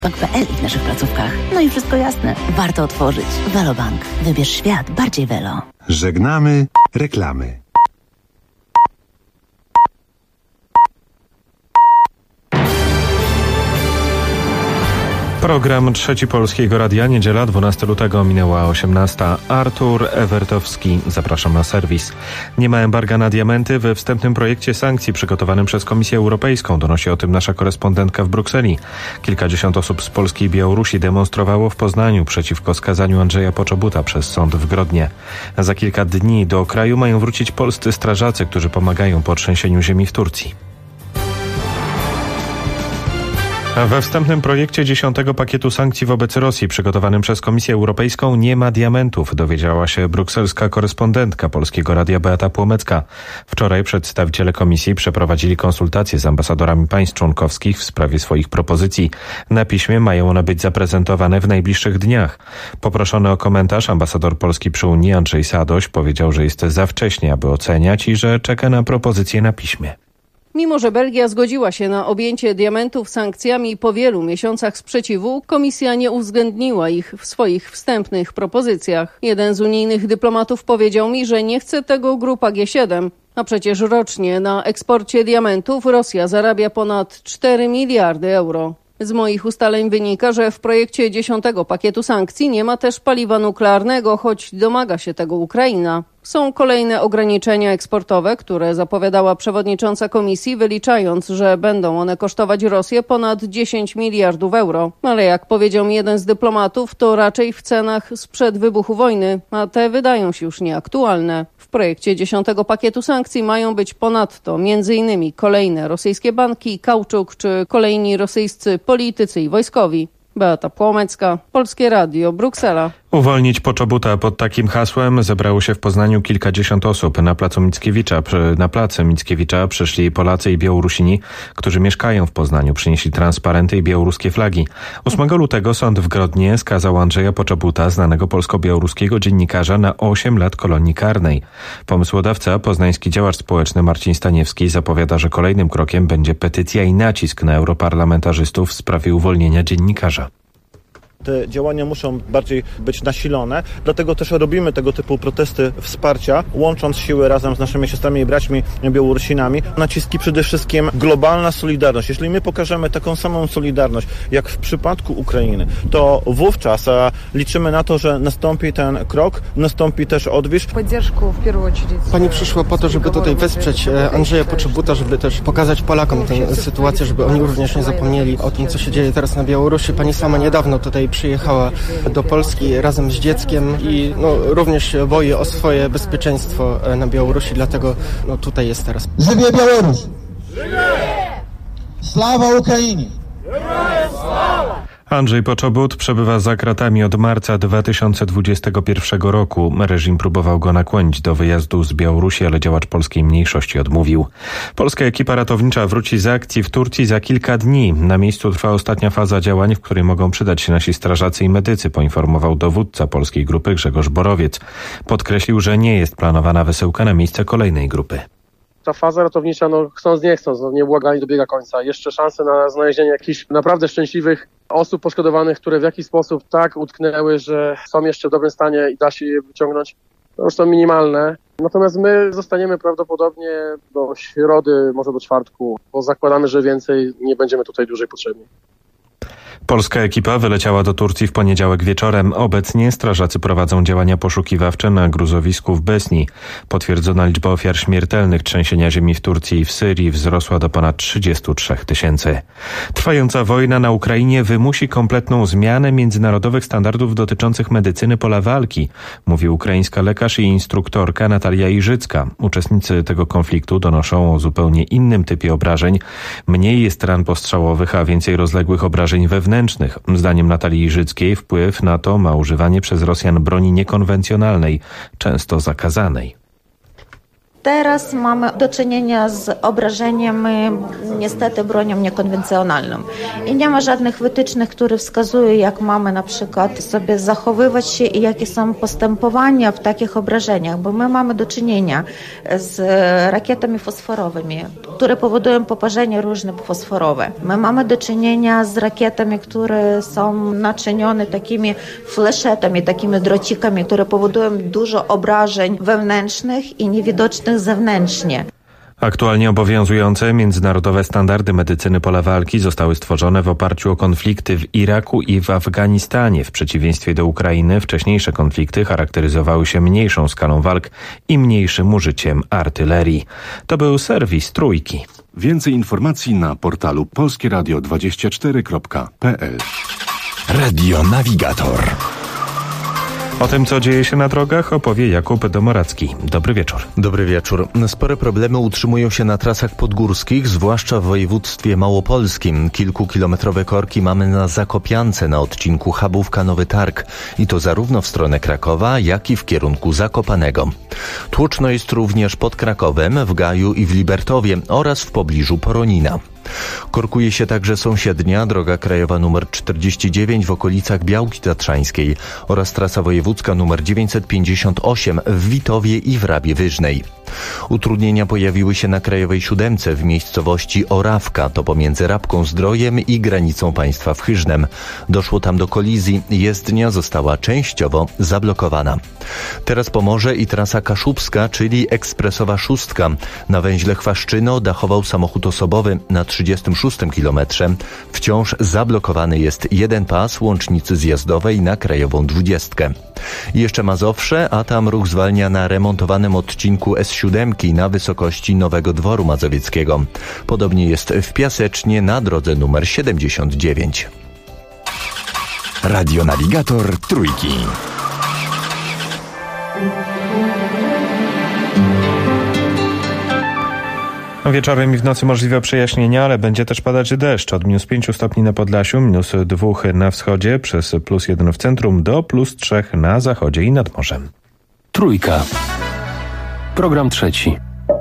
Bank.pl w naszych placówkach. No i wszystko jasne. Warto otworzyć. Velobank. Wybierz świat bardziej Velo. Żegnamy reklamy. Program Trzeci Polskiego Radia, niedziela 12 lutego, minęła 18. Artur Ewertowski, zapraszam na serwis. Nie ma embarga na diamenty we wstępnym projekcie sankcji przygotowanym przez Komisję Europejską. Donosi o tym nasza korespondentka w Brukseli. Kilkadziesiąt osób z Polski i Białorusi demonstrowało w Poznaniu przeciwko skazaniu Andrzeja Poczobuta przez sąd w Grodnie. Za kilka dni do kraju mają wrócić polscy strażacy, którzy pomagają po trzęsieniu ziemi w Turcji. We wstępnym projekcie 10. pakietu sankcji wobec Rosji przygotowanym przez Komisję Europejską nie ma diamentów, dowiedziała się brukselska korespondentka Polskiego Radia Beata Płomecka. Wczoraj przedstawiciele Komisji przeprowadzili konsultacje z ambasadorami państw członkowskich w sprawie swoich propozycji. Na piśmie mają one być zaprezentowane w najbliższych dniach. Poproszony o komentarz ambasador Polski przy Unii Andrzej Sadoś powiedział, że jest za wcześnie, aby oceniać i że czeka na propozycje na piśmie. Mimo że Belgia zgodziła się na objęcie diamentów sankcjami po wielu miesiącach sprzeciwu, Komisja nie uwzględniła ich w swoich wstępnych propozycjach. Jeden z unijnych dyplomatów powiedział mi, że nie chce tego grupa G7, a przecież rocznie na eksporcie diamentów Rosja zarabia ponad 4 miliardy euro. Z moich ustaleń wynika, że w projekcie 10. pakietu sankcji nie ma też paliwa nuklearnego, choć domaga się tego Ukraina. Są kolejne ograniczenia eksportowe, które zapowiadała przewodnicząca Komisji, wyliczając, że będą one kosztować Rosję ponad 10 miliardów euro. Ale jak powiedział mi jeden z dyplomatów, to raczej w cenach sprzed wybuchu wojny, a te wydają się już nieaktualne. W projekcie 10. pakietu sankcji mają być ponadto m.in. kolejne rosyjskie banki, kauczuk czy kolejni rosyjscy politycy i wojskowi. Beata Płomecka, Polskie Radio, Bruksela. Uwolnić Poczobuta. Pod takim hasłem zebrało się w Poznaniu kilkadziesiąt osób. Na placu Mickiewicza przyszli Polacy i Białorusini, którzy mieszkają w Poznaniu. Przynieśli transparenty i białoruskie flagi. 8 lutego sąd w Grodnie skazał Andrzeja Poczobuta, znanego polsko-białoruskiego dziennikarza, na 8 lat kolonii karnej. Pomysłodawca, poznański działacz społeczny Marcin Staniewski, zapowiada, że kolejnym krokiem będzie petycja i nacisk na europarlamentarzystów w sprawie uwolnienia dziennikarza. Te działania muszą bardziej być nasilone, dlatego też robimy tego typu protesty wsparcia, łącząc siły razem z naszymi siostrami i braćmi Białorusinami. Naciski przede wszystkim globalna solidarność. Jeśli my pokażemy taką samą solidarność, jak w przypadku Ukrainy, to wówczas liczymy na to, że nastąpi ten krok, nastąpi też odwilż. Pani przyszła po to, żeby tutaj wesprzeć Andrzeja Poczobuta, żeby też pokazać Polakom tę sytuację, żeby oni również nie zapomnieli o tym, co się dzieje teraz na Białorusi. Pani sama niedawno tutaj przyjechała do Polski razem z dzieckiem i również się boi o swoje bezpieczeństwo na Białorusi, dlatego tutaj jest teraz. Żywie Białoruś! Żywie! Sława Ukrainie! Andrzej Poczobut przebywa za kratami od marca 2021 roku. Reżim próbował go nakłonić do wyjazdu z Białorusi, ale działacz polskiej mniejszości odmówił. Polska ekipa ratownicza wróci z akcji w Turcji za kilka dni. Na miejscu trwa ostatnia faza działań, w której mogą przydać się nasi strażacy i medycy, poinformował dowódca polskiej grupy Grzegorz Borowiec. Podkreślił, że nie jest planowana wysyłka na miejsce kolejnej grupy. Ta faza ratownicza, chcąc nie chcąc, nieubłaganie dobiega końca. Jeszcze szanse na znalezienie jakichś naprawdę szczęśliwych osób poszkodowanych, które w jakiś sposób tak utknęły, że są jeszcze w dobrym stanie i da się je wyciągnąć, to już są minimalne. Natomiast my zostaniemy prawdopodobnie do środy, może do czwartku, bo zakładamy, że więcej nie będziemy tutaj dłużej potrzebni. Polska ekipa wyleciała do Turcji w poniedziałek wieczorem. Obecnie strażacy prowadzą działania poszukiwawcze na gruzowisku w Besni. Potwierdzona liczba ofiar śmiertelnych trzęsienia ziemi w Turcji i w Syrii wzrosła do ponad 33 000. Trwająca wojna na Ukrainie wymusi kompletną zmianę międzynarodowych standardów dotyczących medycyny pola walki, mówi ukraińska lekarz i instruktorka Natalia Iżycka. Uczestnicy tego konfliktu donoszą o zupełnie innym typie obrażeń. Mniej jest ran postrzałowych, a więcej rozległych obrażeń wewnętrznych. Zdaniem Natalii Iżyckiej wpływ na to ma używanie przez Rosjan broni niekonwencjonalnej, często zakazanej. Teraz mamy do czynienia z obrażeniem niestety bronią niekonwencjonalną. I nie ma żadnych wytycznych, które wskazują, jak mamy na przykład sobie zachowywać się i jakie są postępowania w takich obrażeniach, bo my mamy do czynienia z rakietami fosforowymi, które powodują poparzenia różne fosforowe. My mamy do czynienia z rakietami, które są naczynione takimi fleszetami, takimi drocikami, które powodują dużo obrażeń wewnętrznych i niewidocznych zewnętrznie. Aktualnie obowiązujące międzynarodowe standardy medycyny pola walki zostały stworzone w oparciu o konflikty w Iraku i w Afganistanie. W przeciwieństwie do Ukrainy wcześniejsze konflikty charakteryzowały się mniejszą skalą walk i mniejszym użyciem artylerii. To był serwis Trójki. Więcej informacji na portalu polskieradio24.pl. Radio Navigator. O tym, co dzieje się na drogach, opowie Jakub Domoracki. Dobry wieczór. Dobry wieczór. Spore problemy utrzymują się na trasach podgórskich, zwłaszcza w województwie małopolskim. Kilkukilometrowe korki mamy na Zakopiance na odcinku Chabówka-Nowy Targ. I to zarówno w stronę Krakowa, jak i w kierunku Zakopanego. Tłoczno jest również pod Krakowem, w Gaju i w Libertowie oraz w pobliżu Poronina. Korkuje się także sąsiednia droga krajowa nr 49 w okolicach Białki Tatrzańskiej oraz trasa wojewódzka nr 958 w Witowie i w Rabie Wyżnej. Utrudnienia pojawiły się na krajowej 7 w miejscowości Orawka, to pomiędzy Rabką Zdrojem i granicą państwa w Chyżnem. Doszło tam do kolizji, jezdnia została częściowo zablokowana. Teraz pomoże i trasa kaszubska, czyli ekspresowa 6. Na węźle Chwaszczyno dachował samochód osobowy na 36 kilometrze. Wciąż zablokowany jest jeden pas łącznicy zjazdowej na krajową 20. I jeszcze Mazowsze, a tam ruch zwalnia na remontowanym odcinku S7 na wysokości Nowego Dworu Mazowieckiego. Podobnie jest w Piasecznie na drodze numer 79. Radio Navigator Trójki. Wieczorem i w nocy możliwe przejaśnienia, ale będzie też padać deszcz. Od -5 stopni na Podlasiu, -2 na wschodzie, przez +1 w centrum do +3 na zachodzie i nad morzem. Trójka. Program trzeci.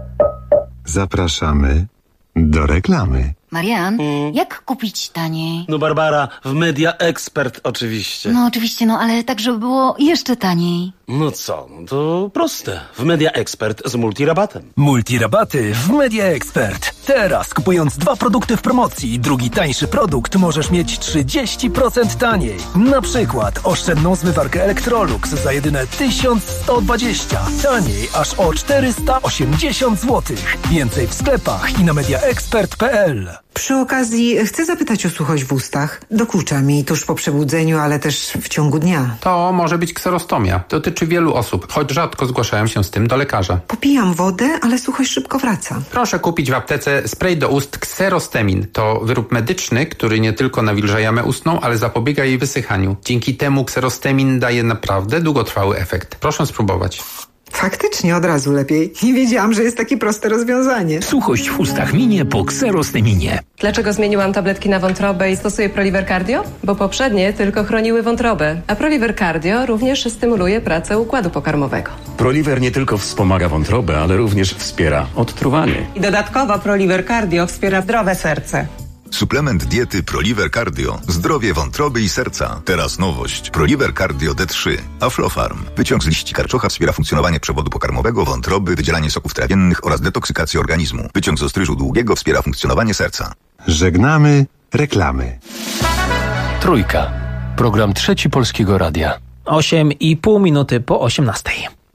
Zapraszamy do reklamy. Marian, jak kupić taniej? No Barbara, w Media Expert oczywiście. No oczywiście, ale tak, żeby było jeszcze taniej. No co, to proste. W Media Expert z multirabatem. Multirabaty w Media Expert. Teraz kupując 2 produkty w promocji i drugi tańszy produkt możesz mieć 30% taniej. Na przykład oszczędną zmywarkę Electrolux za jedyne 1120. Taniej aż o 480 zł. Więcej w sklepach i na mediaexpert.pl. Przy okazji chcę zapytać o suchość w ustach. Dokucza mi tuż po przebudzeniu, ale też w ciągu dnia. To może być kserostomia. Dotyczy wielu osób, choć rzadko zgłaszają się z tym do lekarza. Popijam wodę, ale suchość szybko wraca. Proszę kupić w aptece spray do ust Kserostemin. To wyrób medyczny, który nie tylko nawilża jamę ustną, ale zapobiega jej wysychaniu. Dzięki temu Kserostemin daje naprawdę długotrwały efekt. Proszę spróbować. Faktycznie od razu lepiej. Nie wiedziałam, że jest takie proste rozwiązanie. Suchość w ustach minie po Kserosteminie. Dlaczego zmieniłam tabletki na wątrobę i stosuję Proliver Cardio? Bo poprzednie tylko chroniły wątrobę, a Proliver Cardio również stymuluje pracę układu pokarmowego. Proliver nie tylko wspomaga wątrobę, ale również wspiera odtruwanie. I dodatkowo Proliver Cardio wspiera zdrowe serce. Suplement diety Proliver Cardio. Zdrowie wątroby i serca. Teraz nowość. Proliver Cardio D3. Aflofarm. Wyciąg z liści karczocha wspiera funkcjonowanie przewodu pokarmowego, wątroby, wydzielanie soków trawiennych oraz detoksykację organizmu. Wyciąg z ostryżu długiego wspiera funkcjonowanie serca. Żegnamy reklamy. Trójka. Program trzeci Polskiego Radia. 8,5 minuty po 18.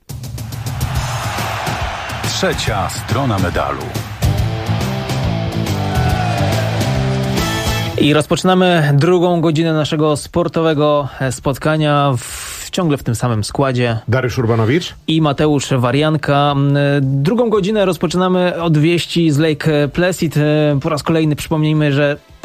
Trzecia strona medalu. I rozpoczynamy drugą godzinę naszego sportowego spotkania ciągle w tym samym składzie. Dariusz Urbanowicz i Mateusz Warianka. Drugą godzinę rozpoczynamy od wieści z Lake Placid. Po raz kolejny przypomnijmy, że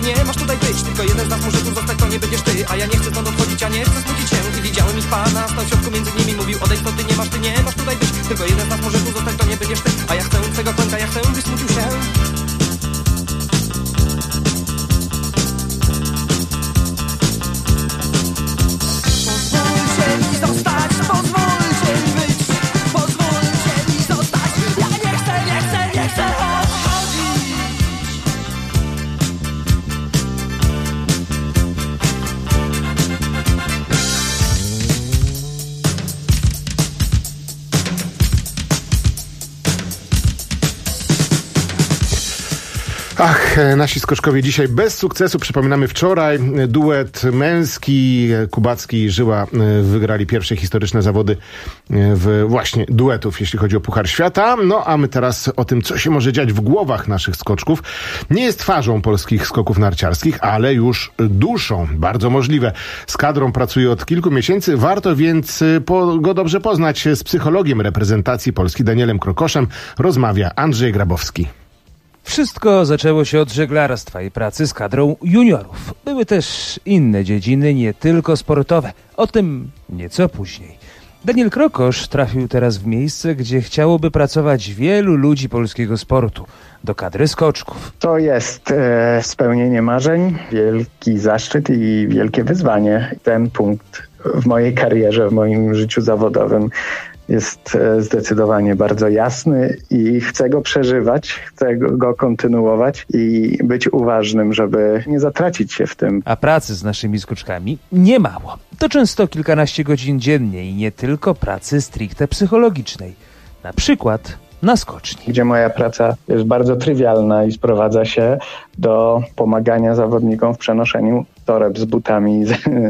ty nie masz tutaj być. Tylko jeden z nas może tu zostać, to nie będziesz ty. A ja nie chcę stąd odchodzić, a nie chcę smucić się. I widziałem ich pana, stał w środku między nimi. Mówił, odejdź, to ty nie masz tutaj być. Tylko jeden z nas może tu zostać, to nie będziesz ty. A ja chcę twego końca, ja chcę, byś smucił się. Ach, nasi skoczkowie dzisiaj bez sukcesu. Przypominamy, wczoraj duet męski, Kubacki i Żyła wygrali pierwsze historyczne zawody właśnie duetów, jeśli chodzi o Puchar Świata. No a my teraz o tym, co się może dziać w głowach naszych skoczków. Nie jest twarzą polskich skoków narciarskich, ale już duszą. Bardzo możliwe. Z kadrą pracuje od kilku miesięcy. Warto więc go dobrze poznać. Z psychologiem reprezentacji Polski Danielem Krokoszem rozmawia Andrzej Grabowski. Wszystko zaczęło się od żeglarstwa i pracy z kadrą juniorów. Były też inne dziedziny, nie tylko sportowe. O tym nieco później. Daniel Krokosz trafił teraz w miejsce, gdzie chciałoby pracować wielu ludzi polskiego sportu. Do kadry skoczków. To jest spełnienie marzeń, wielki zaszczyt i wielkie wyzwanie. Ten punkt w mojej karierze, w moim życiu zawodowym jest zdecydowanie bardzo jasny i chcę go przeżywać, chcę go kontynuować i być uważnym, żeby nie zatracić się w tym. A pracy z naszymi skoczkami nie mało. To często kilkanaście godzin dziennie i nie tylko pracy stricte psychologicznej. Na przykład na skoczni. Gdzie moja praca jest bardzo trywialna i sprowadza się do pomagania zawodnikom w przenoszeniu toreb z butami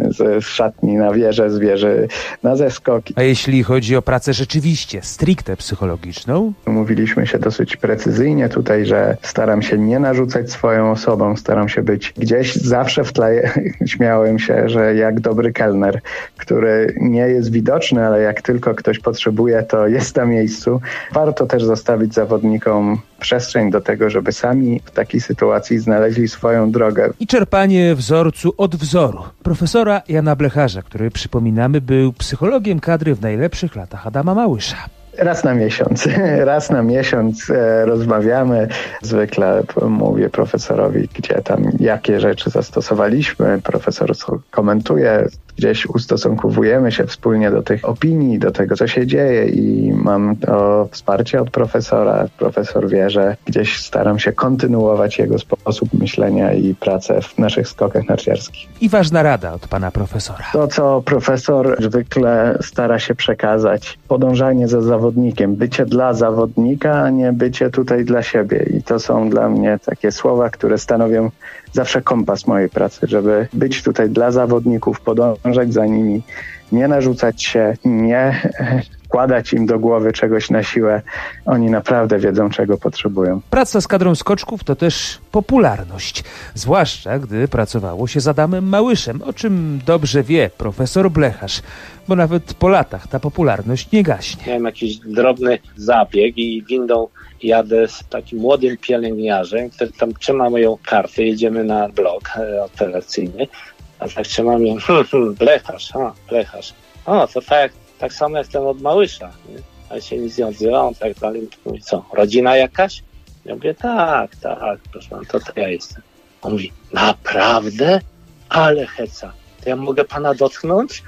z szatni na wieżę, z wieży na zeskoki. A jeśli chodzi o pracę rzeczywiście stricte psychologiczną? Umówiliśmy się dosyć precyzyjnie tutaj, że staram się nie narzucać swoją osobą, staram się być gdzieś zawsze w tle. Śmiałem się, że jak dobry kelner, który nie jest widoczny, ale jak tylko ktoś potrzebuje, to jest na miejscu. Warto też zostawić zawodnikom przestrzeń do tego, żeby sami w takiej sytuacji znaleźli swoją drogę. I czerpanie wzorcu od wzoru. Profesora Jana Blecharza, który, przypominamy, był psychologiem kadry w najlepszych latach Adama Małysza. Raz na miesiąc rozmawiamy. Zwykle mówię profesorowi, gdzie tam, jakie rzeczy zastosowaliśmy. Profesor komentuje, gdzieś ustosunkowujemy się wspólnie do tych opinii, do tego, co się dzieje i mam to wsparcie od profesora. Profesor wie, że gdzieś staram się kontynuować jego sposób myślenia i pracę w naszych skokach narciarskich. I ważna rada od pana profesora. To, co profesor zwykle stara się przekazać, podążanie za zawodnikiem, bycie dla zawodnika, a nie bycie tutaj dla siebie. I to są dla mnie takie słowa, które stanowią zawsze kompas mojej pracy, żeby być tutaj dla zawodników, podążać za nimi, nie narzucać się, nie wkładać im do głowy czegoś na siłę. Oni naprawdę wiedzą, czego potrzebują. Praca z kadrą skoczków to też popularność, zwłaszcza gdy pracowało się z Adamem Małyszem, o czym dobrze wie profesor Blecharz, bo nawet po latach ta popularność nie gaśnie. Miałem jakiś drobny zabieg i windą jadę z takim młodym pielęgniarzem, który tam trzyma moją kartę, jedziemy na blok operacyjny, a tak trzymam ją, Blecharz. O, to tak samo jak ten od Małysza, nie? Ale się nic nie odzywa, on tak dalej mówi, co, rodzina jakaś? Ja mówię, tak, proszę pana, to ja jestem. On mówi, naprawdę? Ale heca. To ja mogę pana dotknąć?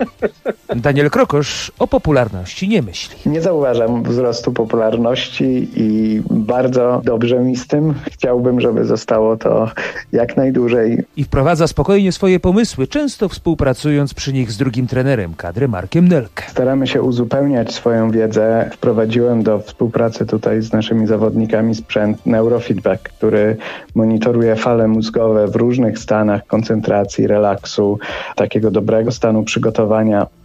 Daniel Krokosz o popularności nie myśli. Nie zauważam wzrostu popularności i bardzo dobrze mi z tym. Chciałbym, żeby zostało to jak najdłużej. I wprowadza spokojnie swoje pomysły, często współpracując przy nich z drugim trenerem kadry, Markiem Nelke. Staramy się uzupełniać swoją wiedzę. Wprowadziłem do współpracy tutaj z naszymi zawodnikami sprzęt neurofeedback, który monitoruje fale mózgowe w różnych stanach koncentracji, relaksu, takiego dobrego stanu przygotowania.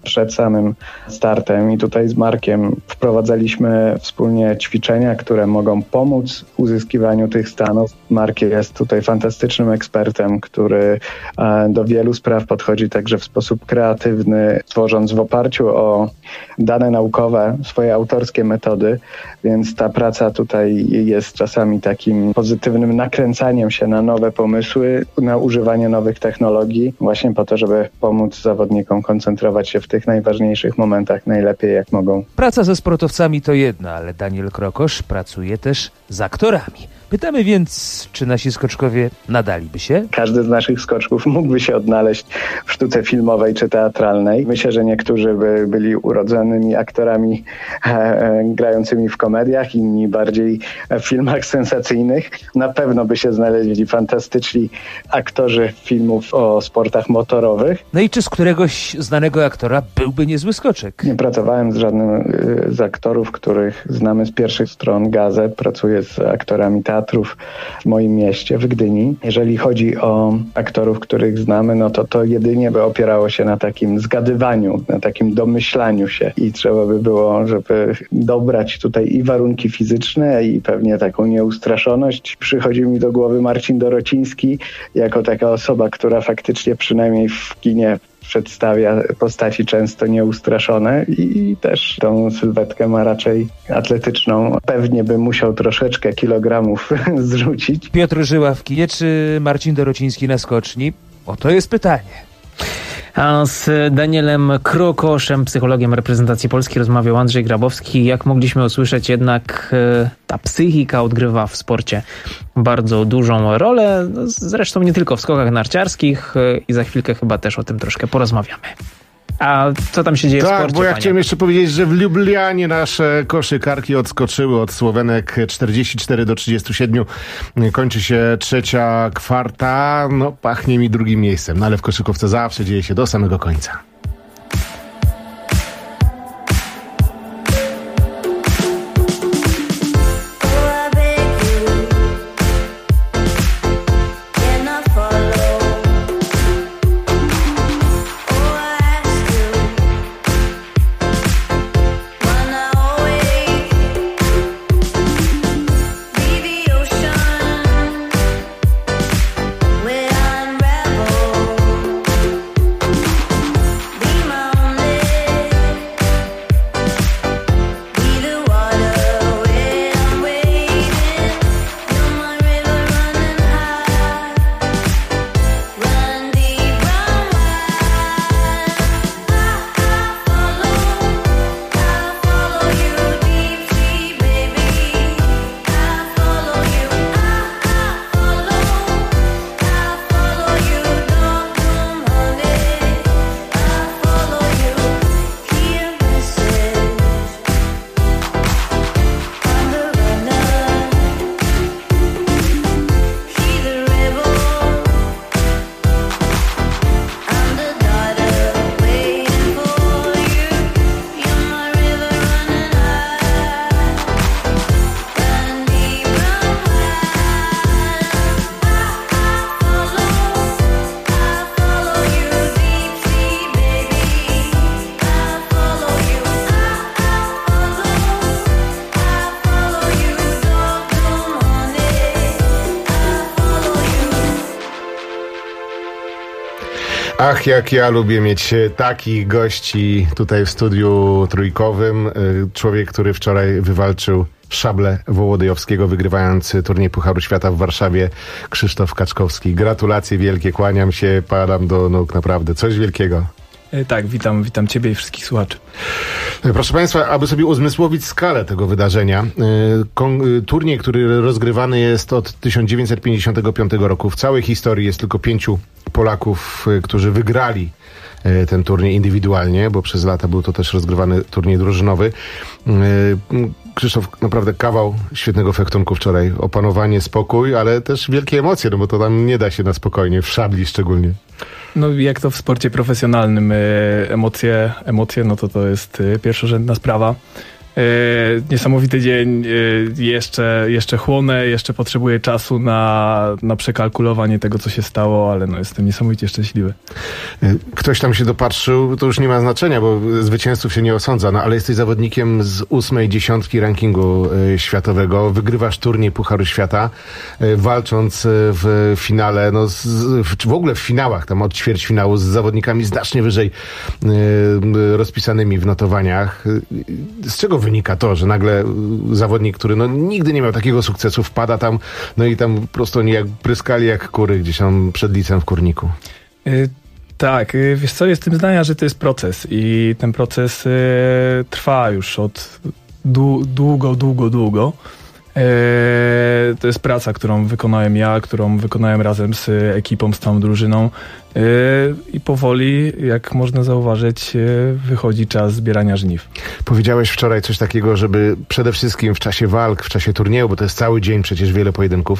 przed samym startem i tutaj z Markiem wprowadzaliśmy wspólnie ćwiczenia, które mogą pomóc w uzyskiwaniu tych stanów. Mark jest tutaj fantastycznym ekspertem, który do wielu spraw podchodzi także w sposób kreatywny, tworząc w oparciu o dane naukowe swoje autorskie metody, więc ta praca tutaj jest czasami takim pozytywnym nakręcaniem się na nowe pomysły, na używanie nowych technologii, właśnie po to, żeby pomóc zawodnikom koncentrować się w tych najważniejszych momentach najlepiej jak mogą. Praca ze sportowcami to jedno, ale Daniel Krokosz pracuje też z aktorami. Pytamy więc, czy nasi skoczkowie nadaliby się? Każdy z naszych skoczków mógłby się odnaleźć w sztuce filmowej czy teatralnej. Myślę, że niektórzy by byli urodzonymi aktorami grającymi w komediach, inni bardziej w filmach sensacyjnych. Na pewno by się znaleźli fantastyczni aktorzy filmów o sportach motorowych. No i czy z któregoś znanego aktora byłby niezły skoczek? Nie pracowałem z żadnym z aktorów, których znamy z pierwszych stron gazet. Pracuję z aktorami teatrów w moim mieście, w Gdyni. Jeżeli chodzi o aktorów, których znamy, no to jedynie by opierało się na takim zgadywaniu, na takim domyślaniu się i trzeba by było, żeby dobrać tutaj i warunki fizyczne i pewnie taką nieustraszoność. Przychodzi mi do głowy Marcin Dorociński jako taka osoba, która faktycznie przynajmniej w kinie przedstawia postaci często nieustraszone i też tą sylwetkę ma raczej atletyczną. Pewnie by musiał troszeczkę kilogramów zrzucić. Piotr Żyła w kinie czy Marcin Dorociński na skoczni? To jest pytanie. A z Danielem Krokoszem, psychologiem reprezentacji Polski, rozmawiał Andrzej Grabowski. Jak mogliśmy usłyszeć, jednak ta psychika odgrywa w sporcie bardzo dużą rolę. Zresztą nie tylko w skokach narciarskich i za chwilkę chyba też o tym troszkę porozmawiamy. A co tam się dzieje w sporcie? Tak, bo ja chciałem jeszcze powiedzieć, że w Lublianie nasze koszykarki odskoczyły od Słowenek 44-37. Kończy się trzecia kwarta. No, pachnie mi drugim miejscem. No ale w koszykówce zawsze dzieje się do samego końca. Ach, jak ja lubię mieć takich gości tutaj w studiu trójkowym. Człowiek, który wczoraj wywalczył szablę Wołodyjowskiego, wygrywając turniej Pucharu Świata w Warszawie, Krzysztof Kaczkowski. Gratulacje wielkie, kłaniam się, padam do nóg, naprawdę coś wielkiego. Tak, witam Ciebie i wszystkich słuchaczy. Proszę Państwa, aby sobie uzmysłowić skalę tego wydarzenia, turniej, który rozgrywany jest od 1955 roku. W całej historii jest tylko 5 Polaków, którzy wygrali ten turniej indywidualnie, bo przez lata był to też rozgrywany turniej drużynowy. Krzysztof, naprawdę kawał świetnego fechtunku wczoraj. Opanowanie, spokój, ale też wielkie emocje, no bo to tam nie da się na spokojnie, w szabli szczególnie. No jak to w sporcie profesjonalnym, emocje, no to jest pierwszorzędna sprawa. Niesamowity dzień, jeszcze chłonę, jeszcze potrzebuję czasu na przekalkulowanie tego, co się stało, ale no jestem niesamowicie szczęśliwy. Ktoś tam się dopatrzył, to już nie ma znaczenia, bo zwycięzców się nie osądza, no ale jesteś zawodnikiem z 8. dziesiątki rankingu światowego, wygrywasz turniej Pucharu Świata, walcząc w finale, no w ogóle w finałach, tam od ćwierćfinału z zawodnikami znacznie wyżej rozpisanymi w notowaniach. Z czego wynika to, że nagle zawodnik, który no nigdy nie miał takiego sukcesu, wpada tam, no i tam po prostu oni jak pryskali jak kury gdzieś tam przed licem w Kurniku? Tak, wiesz co, jestem zdania, że to jest proces i ten proces trwa już od długo. To jest praca, którą wykonałem ja, którą wykonałem razem z ekipą, z całą drużyną i powoli, jak można zauważyć, wychodzi czas zbierania żniw. Powiedziałeś wczoraj coś takiego, żeby przede wszystkim w czasie walk, w czasie turnieju, bo to jest cały dzień, przecież wiele pojedynków,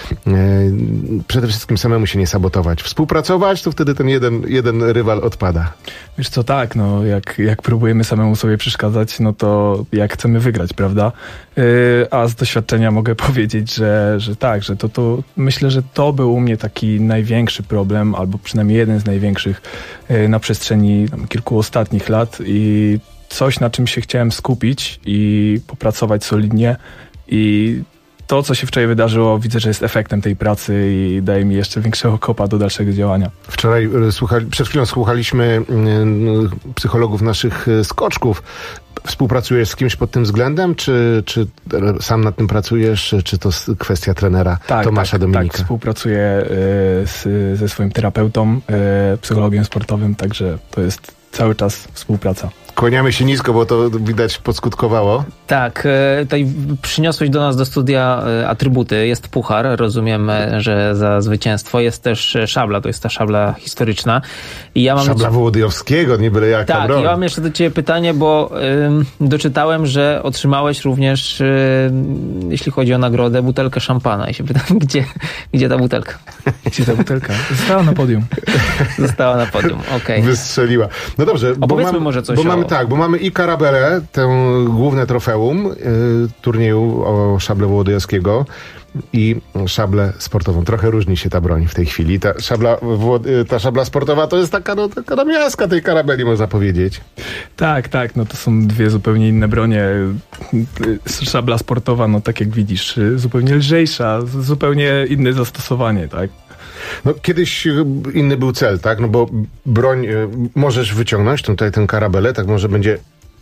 przede wszystkim samemu się nie sabotować. Współpracować, to wtedy ten jeden rywal odpada. Wiesz co, tak, no jak próbujemy samemu sobie przeszkadzać, no to jak chcemy wygrać, prawda? A z doświadczenia mogę powiedzieć, że tak, że to myślę, że to był u mnie taki największy problem, albo przynajmniej jeden z największych na przestrzeni kilku ostatnich lat i coś, na czym się chciałem skupić i popracować solidnie i to, co się wczoraj wydarzyło, widzę, że jest efektem tej pracy i daje mi jeszcze większego kopa do dalszego działania. Wczoraj, przed chwilą słuchaliśmy psychologów naszych skoczków. Współpracujesz z kimś pod tym względem, czy sam nad tym pracujesz, czy to kwestia trenera Tomasza Dominika? Tak, współpracuję ze swoim terapeutą, psychologiem sportowym, także to jest cały czas współpraca. Kłaniamy się nisko, bo to widać podskutkowało. Tak, tutaj przyniosłeś do nas do studia atrybuty. Jest puchar, rozumiem, że za zwycięstwo. Jest też szabla, to jest ta szabla historyczna. I ja mam szabla Wołodyjowskiego, nie byle jaka broń. Tak, ja mam jeszcze do ciebie pytanie, bo doczytałem, że otrzymałeś również, jeśli chodzi o nagrodę, butelkę szampana. I się pytam, gdzie ta butelka? Gdzie ta butelka? Została na podium. Została na podium, okej. Wystrzeliła. No dobrze. Opowiedzmy może coś bo mamy i karabelę, tę główne trofeum turnieju o szablę Wołodyjowskiego i szablę sportową. Trochę różni się ta broń w tej chwili. Ta szabla sportowa to jest taka namiastka tej karabeli, można powiedzieć. Tak, no to są dwie zupełnie inne bronie. Szabla sportowa, no tak jak widzisz, zupełnie lżejsza, zupełnie inne zastosowanie, tak? No kiedyś inny był cel, tak? No bo broń możesz wyciągnąć, tutaj tę karabelę, tak może będzie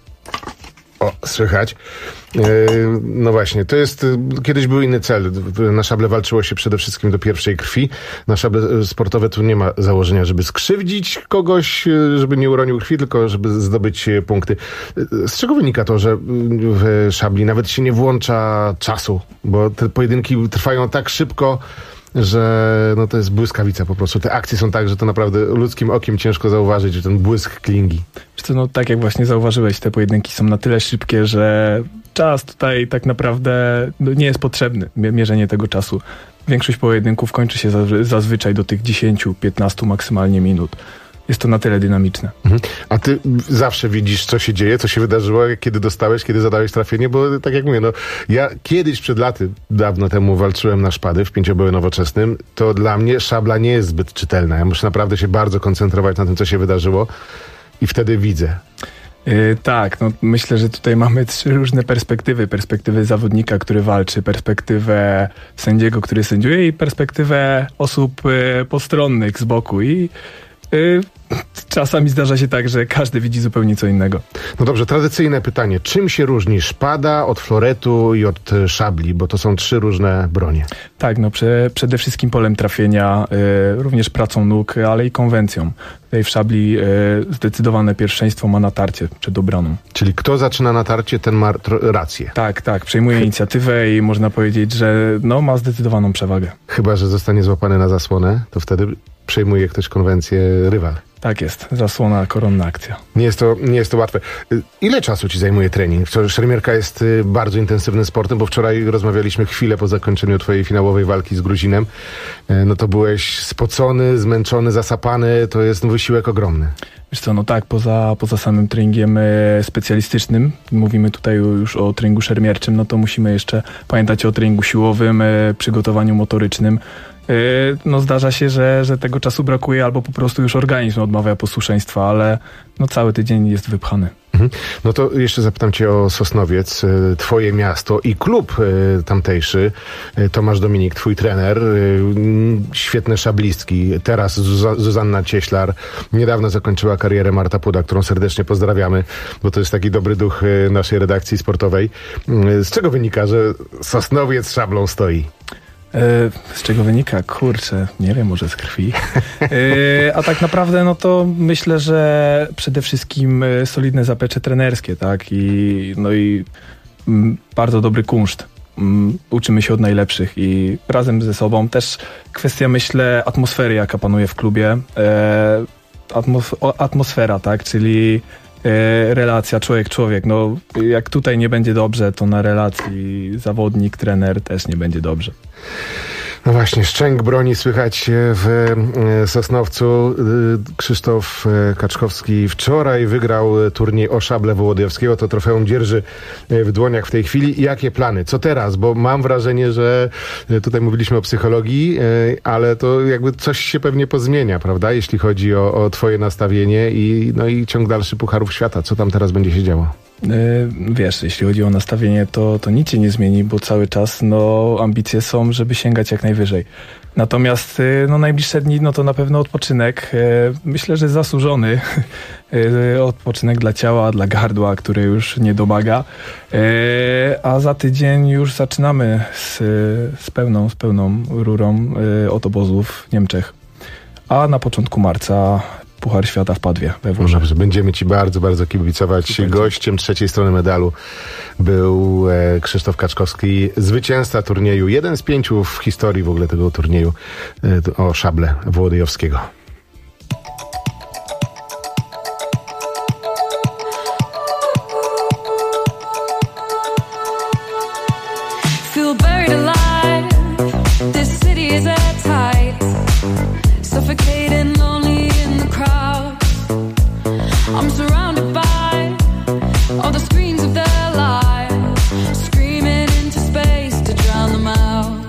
słychać. No właśnie, to jest, kiedyś był inny cel. Na szable walczyło się przede wszystkim do pierwszej krwi. Na szable sportowe tu nie ma założenia, żeby skrzywdzić kogoś, żeby nie uronił krwi, tylko żeby zdobyć punkty. Z czego wynika to, że w szabli nawet się nie włącza czasu? Bo te pojedynki trwają tak szybko, że no to jest błyskawica po prostu. Te akcje są tak, że to naprawdę ludzkim okiem ciężko zauważyć, że ten błysk klingi. Wiesz co, no tak jak właśnie zauważyłeś, te pojedynki są na tyle szybkie, że czas tutaj tak naprawdę nie jest potrzebny, mierzenie tego czasu. Większość pojedynków kończy się zazwyczaj do tych 10-15 maksymalnie minut. Jest to na tyle dynamiczne. A ty zawsze widzisz, co się dzieje, co się wydarzyło, kiedy dostałeś, kiedy zadałeś trafienie, bo tak jak mówię, no ja kiedyś przed laty, dawno temu walczyłem na szpady w pięcioboju nowoczesnym, to dla mnie szabla nie jest zbyt czytelna. Ja muszę naprawdę się bardzo koncentrować na tym, co się wydarzyło i wtedy widzę. Tak, no myślę, że tutaj mamy 3 różne perspektywy. Perspektywę zawodnika, który walczy, perspektywę sędziego, który sędziuje i perspektywę osób postronnych z boku i czasami zdarza się tak, że każdy widzi zupełnie co innego. No dobrze, tradycyjne pytanie. Czym się różni szpada od floretu i od szabli? Bo to są 3 różne bronie. Tak, no przede wszystkim polem trafienia, również pracą nóg, ale i konwencją. Tutaj w szabli zdecydowane pierwszeństwo ma natarcie przed obroną. Czyli kto zaczyna natarcie, ten ma rację. Tak, przejmuje inicjatywę i można powiedzieć, że no, ma zdecydowaną przewagę. Chyba że zostanie złapany na zasłonę, to wtedy przejmuje ktoś konwencję rywal. Tak jest, zasłona, koronna akcja. Nie jest to łatwe. Ile czasu ci zajmuje trening? Szermierka jest bardzo intensywnym sportem, bo wczoraj rozmawialiśmy chwilę po zakończeniu twojej finałowej walki z Gruzinem. No to byłeś spocony, zmęczony, zasapany. To jest wysiłek ogromny. Wiesz co, no tak, poza samym treningiem specjalistycznym, mówimy tutaj już o treningu szermierczym, no to musimy jeszcze pamiętać o treningu siłowym, przygotowaniu motorycznym. No zdarza się, że tego czasu brakuje albo po prostu już organizm odmawia posłuszeństwa, ale no cały tydzień jest wypchany. No to jeszcze zapytam cię o Sosnowiec, twoje miasto i klub tamtejszy. Tomasz Dominik, twój trener, świetne szablistki. Teraz Zuzanna Cieślar. Niedawno zakończyła karierę Marta Puda, którą serdecznie pozdrawiamy, bo to jest taki dobry duch naszej redakcji sportowej. Z czego wynika, że Sosnowiec szablą stoi? Z czego wynika? Kurczę, nie wiem, może z krwi. A tak naprawdę, no to myślę, że przede wszystkim solidne zaplecze trenerskie, tak? I bardzo dobry kunszt. Uczymy się od najlepszych i razem ze sobą też kwestia, myślę, atmosfery, jaka panuje w klubie. Atmosfera, tak? Czyli relacja człowiek-człowiek. No, jak tutaj nie będzie dobrze, to na relacji zawodnik-trener też nie będzie dobrze. No właśnie, szczęk broni słychać w Sosnowcu. Krzysztof Kaczkowski wczoraj wygrał turniej o szablę Wołodyjowskiego. To trofeum dzierży w dłoniach w tej chwili. Jakie plany? Co teraz? Bo mam wrażenie, że tutaj mówiliśmy o psychologii, ale to jakby coś się pewnie pozmienia, prawda? Jeśli chodzi o twoje nastawienie i ciąg dalszy Pucharów Świata. Co tam teraz będzie się działo? Wiesz, jeśli chodzi o nastawienie, to nic się nie zmieni, bo cały czas ambicje są, żeby sięgać jak najwyżej. Natomiast najbliższe dni, to na pewno odpoczynek. Myślę, że zasłużony odpoczynek dla ciała, dla gardła, które już nie domaga. A za tydzień już zaczynamy z pełną rurą od obozów w Niemczech. A na początku marca Puchar Świata w Padwie we Włoszech. Dobrze, będziemy ci bardzo, bardzo kibicować. Super. Gościem trzeciej strony medalu był Krzysztof Kaczkowski, zwycięzca turnieju, 1 z 5 w historii w ogóle tego turnieju o szablę Wołodyjowskiego. Feel buried alive. This city is at tight. Suffocating, lonely in the crowd. I'm surrounded by all the screens of their lives, screaming into space to drown them out.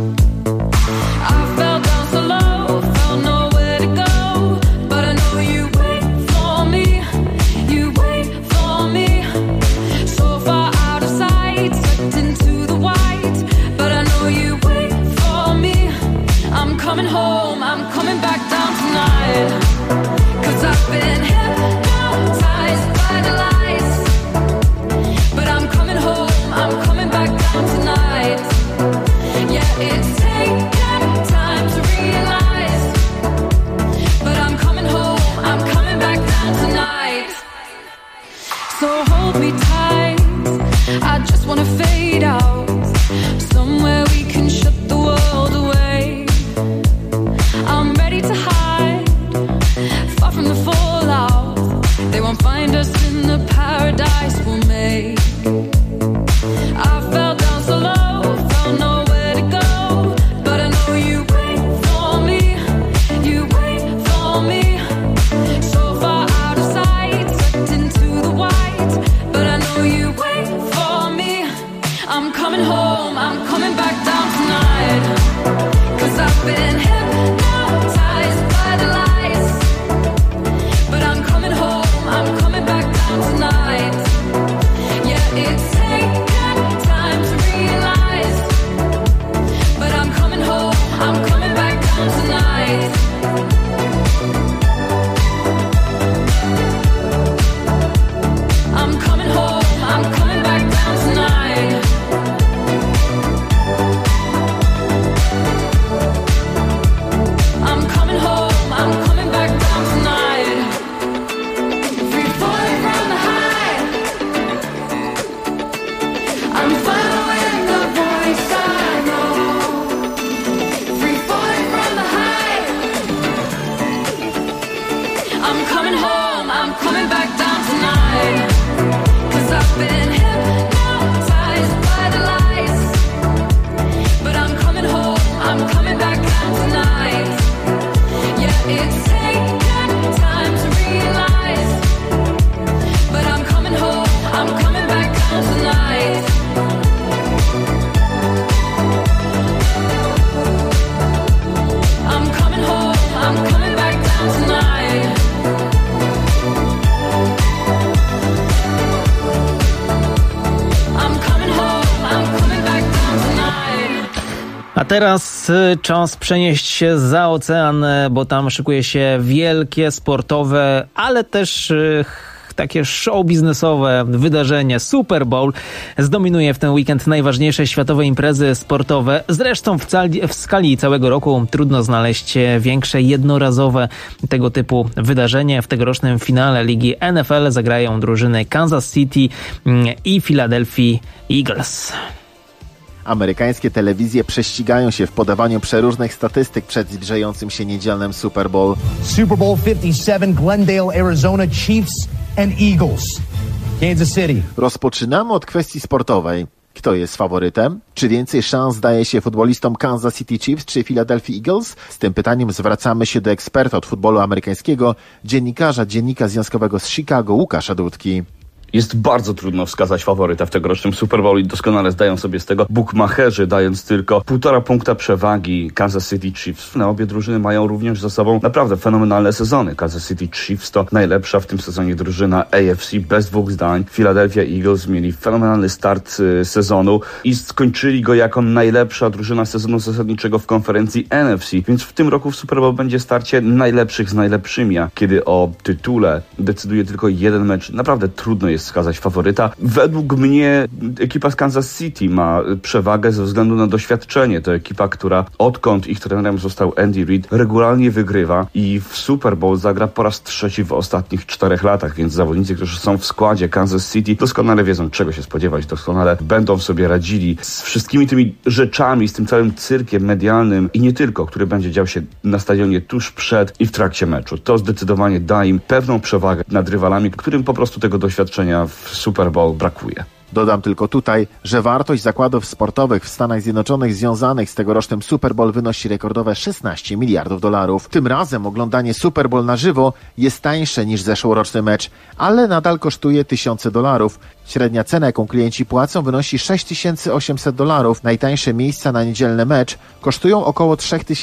I fell down so low, felt nowhere to go, but I know you wait for me, you wait for me. So far out of sight, sucked into the white, but I know you wait for me. I'm coming home, I'm coming back down tonight, 'cause I've been hypnotized by the lights, but I'm coming home, I'm coming back down tonight. Yeah, it's taken time to realize, but I'm coming home, I'm coming back down tonight. So hold me tight, I just wanna fade out, somewhere we can shut the world away. I'm ready to hide, far from the fallout. They won't find us in the paradise we'll make. I fell down so low, found nowhere to go, but I know you wait for me, you wait for me. So far out of sight, sucked into the white, but I know you wait for me. I'm coming home, I'm coming back down tonight, 'cause I've been hypnotized by the lights, but I'm coming home, I'm coming back down tonight. Yeah, it's A teraz czas przenieść się za ocean, bo tam szykuje się wielkie sportowe, ale też takie show biznesowe wydarzenie. Super Bowl zdominuje w ten weekend najważniejsze światowe imprezy sportowe. Zresztą w skali całego roku trudno znaleźć większe jednorazowe tego typu wydarzenie. W tegorocznym finale ligi NFL zagrają drużyny Kansas City i Philadelphia Eagles. Amerykańskie telewizje prześcigają się w podawaniu przeróżnych statystyk przed zbliżającym się niedzielnym Super Bowl. Super Bowl 57, Glendale, Arizona, Chiefs and Eagles. Kansas City. Rozpoczynamy od kwestii sportowej. Kto jest faworytem? Czy więcej szans daje się futbolistom Kansas City Chiefs czy Philadelphia Eagles? Z tym pytaniem zwracamy się do eksperta od futbolu amerykańskiego, dziennikarza Dziennika Związkowego z Chicago, Łukasza Dudki. Jest bardzo trudno wskazać faworyta w tegorocznym Super Bowl i doskonale zdają sobie z tego bukmacherzy, dając tylko 1,5 punkta przewagi Kansas City Chiefs. Obie drużyny mają również za sobą naprawdę fenomenalne sezony. Kansas City Chiefs to najlepsza w tym sezonie drużyna AFC, bez dwóch zdań. Philadelphia Eagles mieli fenomenalny start sezonu i skończyli go jako najlepsza drużyna sezonu zasadniczego w konferencji NFC. Więc w tym roku w Super Bowl będzie starcie najlepszych z najlepszymi, a kiedy o tytule decyduje tylko jeden mecz, naprawdę trudno jest wskazać faworyta. Według mnie ekipa z Kansas City ma przewagę ze względu na doświadczenie. To ekipa, która odkąd ich trenerem został Andy Reid, regularnie wygrywa i w Super Bowl zagra po raz 3 w ostatnich 4 latach, więc zawodnicy, którzy są w składzie Kansas City, doskonale wiedzą, czego się spodziewać, doskonale będą sobie radzili z wszystkimi tymi rzeczami, z tym całym cyrkiem medialnym i nie tylko, który będzie dział się na stadionie tuż przed i w trakcie meczu. To zdecydowanie da im pewną przewagę nad rywalami, którym po prostu tego doświadczenia w Super Bowl brakuje. Dodam tylko tutaj, że wartość zakładów sportowych w Stanach Zjednoczonych związanych z tegorocznym Super Bowl wynosi rekordowe $16 miliardów. Tym razem oglądanie Super Bowl na żywo jest tańsze niż zeszłoroczny mecz, ale nadal kosztuje $1000. Średnia cena, jaką klienci płacą, wynosi $6800. Najtańsze miejsca na niedzielny mecz kosztują około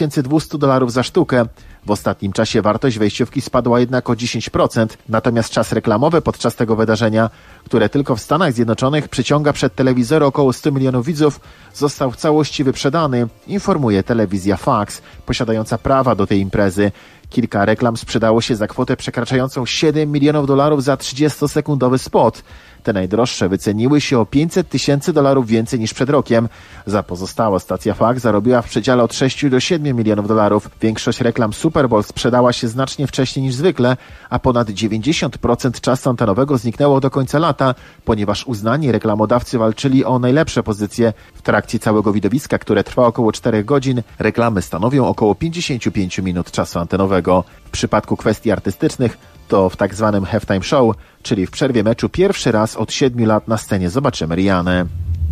$3200 za sztukę. W ostatnim czasie wartość wejściówki spadła jednak o 10%, natomiast czas reklamowy podczas tego wydarzenia, które tylko w Stanach Zjednoczonych przyciąga przed telewizory około 100 milionów widzów, został w całości wyprzedany, informuje telewizja Fox, posiadająca prawa do tej imprezy. Kilka reklam sprzedało się za kwotę przekraczającą $7 milionów za 30-sekundowy spot. Te najdroższe wyceniły się o $500,000 więcej niż przed rokiem. Za pozostałe stacja Fox zarobiła w przedziale od $6 do $7 milionów. Większość reklam Super Bowl sprzedała się znacznie wcześniej niż zwykle, a ponad 90% czasu antenowego zniknęło do końca lata, ponieważ uznani reklamodawcy walczyli o najlepsze pozycje. W trakcie całego widowiska, które trwa około 4 godzin, reklamy stanowią około 55 minut czasu antenowego. W przypadku kwestii artystycznych to w tak zwanym halftime show, czyli w przerwie meczu pierwszy raz od 7 lat na scenie zobaczymy Rihannę.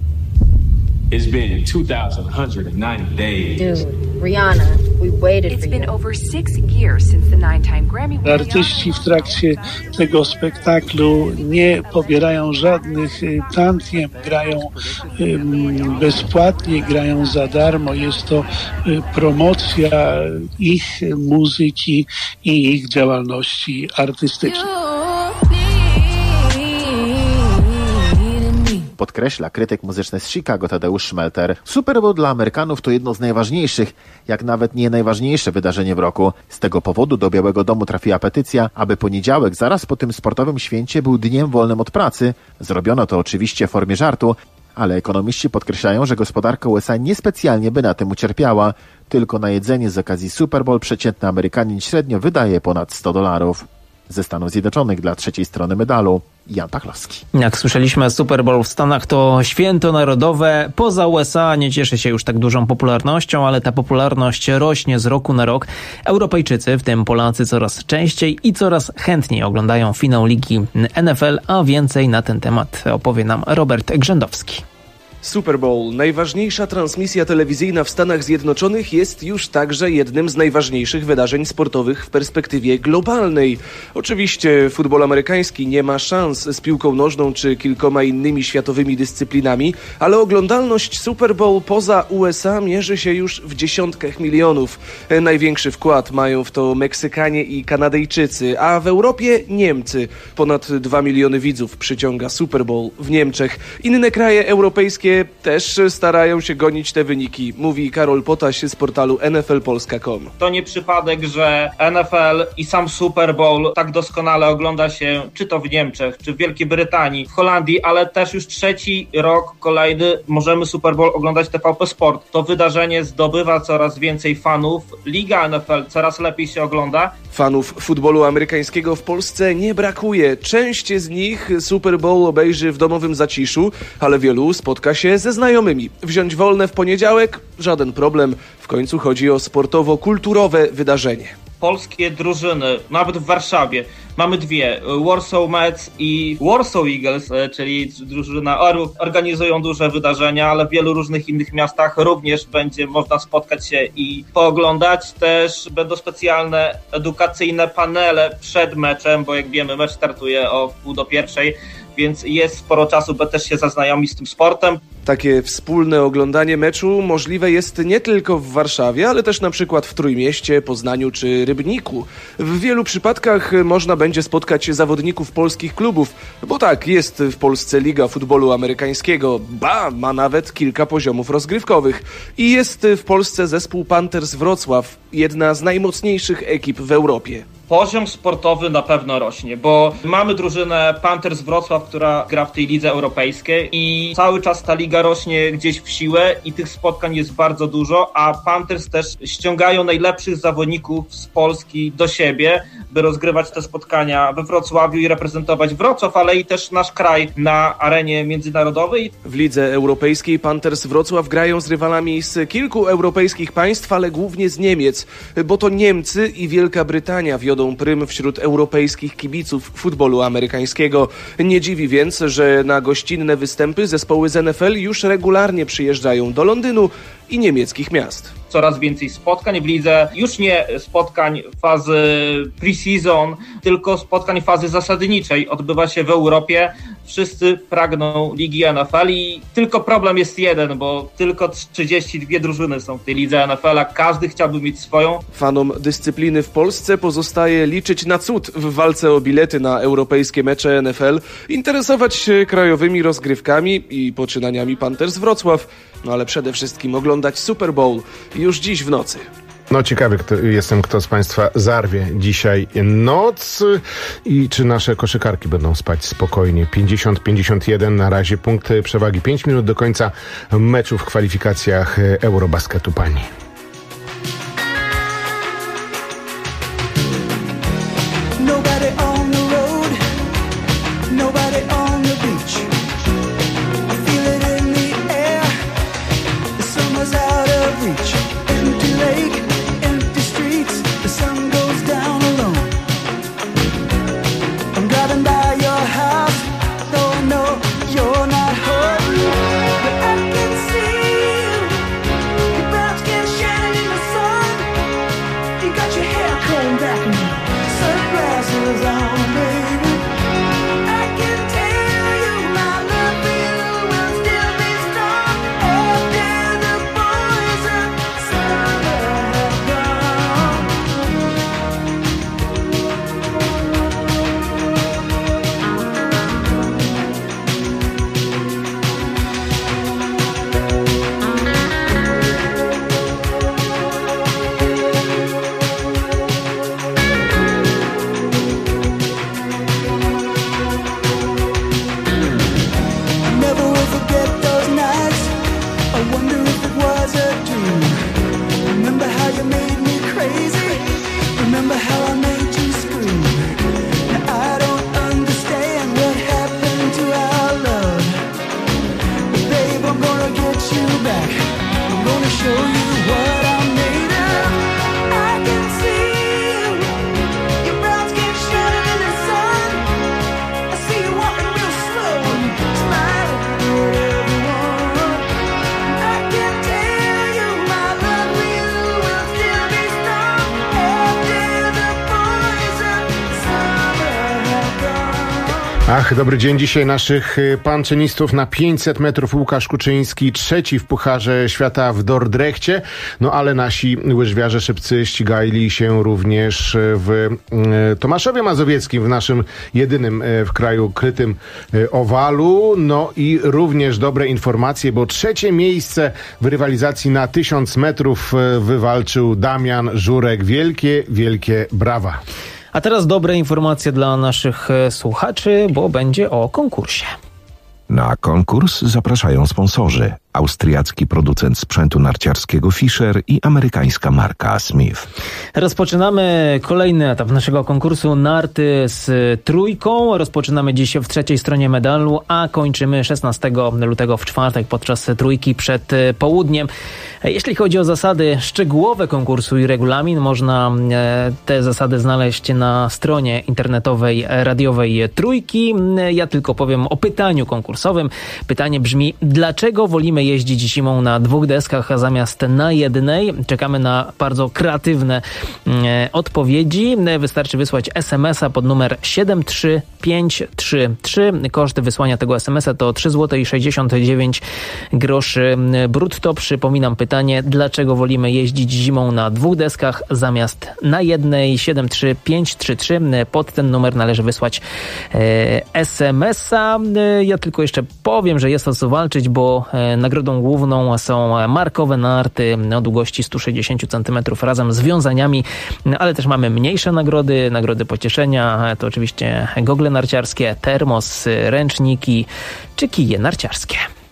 It's been 2,190 days. Dude, Rihanna, we waited for you. It's been over 6 years since the 9-time Grammy winner. Artyści w trakcie tego spektaklu nie pobierają żadnych tantiem, grają bezpłatnie, grają za darmo. Jest to promocja ich muzyki i ich działalności artystycznej. Podkreśla krytyk muzyczny z Chicago Tadeusz Szmelter. Super Bowl dla Amerykanów to jedno z najważniejszych, jak nawet nie najważniejsze wydarzenie w roku. Z tego powodu do Białego Domu trafiła petycja, aby poniedziałek zaraz po tym sportowym święcie był dniem wolnym od pracy. Zrobiono to oczywiście w formie żartu, ale ekonomiści podkreślają, że gospodarka USA niespecjalnie by na tym ucierpiała. Tylko na jedzenie z okazji Super Bowl przeciętny Amerykanin średnio wydaje ponad $100. Ze Stanów Zjednoczonych dla trzeciej strony medalu Jan Pachlowski. Jak słyszeliśmy, Super Bowl w Stanach to święto narodowe. Poza USA nie cieszy się już tak dużą popularnością, ale ta popularność rośnie z roku na rok. Europejczycy, w tym Polacy, coraz częściej i coraz chętniej oglądają finał ligi NFL, a więcej na ten temat opowie nam Robert Grzędowski. Super Bowl, najważniejsza transmisja telewizyjna w Stanach Zjednoczonych, jest już także jednym z najważniejszych wydarzeń sportowych w perspektywie globalnej. Oczywiście futbol amerykański nie ma szans z piłką nożną czy kilkoma innymi światowymi dyscyplinami, ale oglądalność Super Bowl poza USA mierzy się już w dziesiątkach milionów. Największy wkład mają w to Meksykanie i Kanadyjczycy, a w Europie Niemcy. Ponad 2 miliony widzów przyciąga Super Bowl w Niemczech. Inne kraje europejskie amerykańskie też starają się gonić te wyniki, mówi Karol Potaś z portalu nflpolska.com. To nie przypadek, że NFL i sam Super Bowl tak doskonale ogląda się, czy to w Niemczech, czy w Wielkiej Brytanii, w Holandii, ale też już trzeci rok kolejny możemy Super Bowl oglądać w TVP Sport. To wydarzenie zdobywa coraz więcej fanów. Liga NFL coraz lepiej się ogląda. Fanów futbolu amerykańskiego w Polsce nie brakuje. Część z nich Super Bowl obejrzy w domowym zaciszu, ale wielu spotka się ze znajomymi. Wziąć wolne w poniedziałek? Żaden problem. W końcu chodzi o sportowo-kulturowe wydarzenie. Polskie drużyny, nawet w Warszawie, mamy dwie, Warsaw Mets i Warsaw Eagles, czyli drużyna Orłów, organizują duże wydarzenia, ale w wielu różnych innych miastach również będzie można spotkać się i pooglądać. Też będą specjalne edukacyjne panele przed meczem, bo jak wiemy, mecz startuje o 12:30, więc jest sporo czasu, by też się zaznajomić z tym sportem. Takie wspólne oglądanie meczu możliwe jest nie tylko w Warszawie, ale też na przykład w Trójmieście, Poznaniu czy Rybniku. W wielu przypadkach można będzie spotkać zawodników polskich klubów, bo tak, jest w Polsce Liga Futbolu Amerykańskiego, ma nawet kilka poziomów rozgrywkowych. I jest w Polsce zespół Panthers Wrocław, jedna z najmocniejszych ekip w Europie. Poziom sportowy na pewno rośnie, bo mamy drużynę Panthers Wrocław, która gra w tej lidze europejskiej i cały czas ta liga rośnie gdzieś w siłę i tych spotkań jest bardzo dużo, a Panthers też ściągają najlepszych zawodników z Polski do siebie, by rozgrywać te spotkania we Wrocławiu i reprezentować Wrocław, ale i też nasz kraj na arenie międzynarodowej. W lidze europejskiej Panthers Wrocław grają z rywalami z kilku europejskich państw, ale głównie z Niemiec, bo to Niemcy i Wielka Brytania wiodą prym wśród europejskich kibiców futbolu amerykańskiego. Nie dziwi więc, że na gościnne występy zespoły z NFL już regularnie przyjeżdżają do Londynu i niemieckich miast. Coraz więcej spotkań w lidze, już nie spotkań fazy pre-season, tylko spotkań fazy zasadniczej. Odbywa się w Europie. Wszyscy pragną ligi NFL i tylko problem jest jeden, bo tylko 32 drużyny są w tej lidze NFL, a każdy chciałby mieć swoją. Fanom dyscypliny w Polsce pozostaje liczyć na cud w walce o bilety na europejskie mecze NFL, interesować się krajowymi rozgrywkami i poczynaniami Panthers Wrocław, no ale przede wszystkim oglądać Super Bowl już dziś w nocy. No ciekawy jestem, kto z Państwa zarwie dzisiaj noc i czy nasze koszykarki będą spać spokojnie. 50-51 na razie, punkt przewagi. 5 minut do końca meczu w kwalifikacjach Eurobasketu pani. Sunglasses on, baby. I can tell Ach, dobry dzień. Dzisiaj naszych panczynistów na 500 metrów Łukasz Kuczyński, trzeci w Pucharze Świata w Dordrechcie. No ale nasi łyżwiarze szybcy ścigali się również w Tomaszowie Mazowieckim, w naszym jedynym w kraju krytym owalu. No i również dobre informacje, bo trzecie miejsce w rywalizacji na 1000 metrów wywalczył Damian Żurek. Wielkie, wielkie brawa. A teraz dobre informacje dla naszych słuchaczy, bo będzie o konkursie. Na konkurs zapraszają sponsorzy. Austriacki producent sprzętu narciarskiego Fischer i amerykańska marka Smith. Rozpoczynamy kolejny etap naszego konkursu narty z trójką. Rozpoczynamy dziś w trzeciej stronie medalu, a kończymy 16 lutego w czwartek podczas trójki przed południem. Jeśli chodzi o zasady szczegółowe konkursu i regulamin, można te zasady znaleźć na stronie internetowej radiowej trójki. Ja tylko powiem o pytaniu konkursowym. Pytanie brzmi: dlaczego wolimy jeździć zimą na 2 deskach zamiast na jednej? Czekamy na bardzo kreatywne odpowiedzi. Wystarczy wysłać SMS-a pod numer 73533. Koszt wysłania tego SMS-a to 3,69 zł brutto. Przypominam pytanie: dlaczego wolimy jeździć zimą na 2 deskach zamiast na jednej? 73533. Pod ten numer należy wysłać SMS-a. Ja tylko jeszcze powiem, że jest o co walczyć, bo nagrodą główną są markowe narty o długości 160 cm razem z wiązaniami, ale też mamy mniejsze nagrody, nagrody pocieszenia, to oczywiście gogle narciarskie, termos, ręczniki czy kije narciarskie.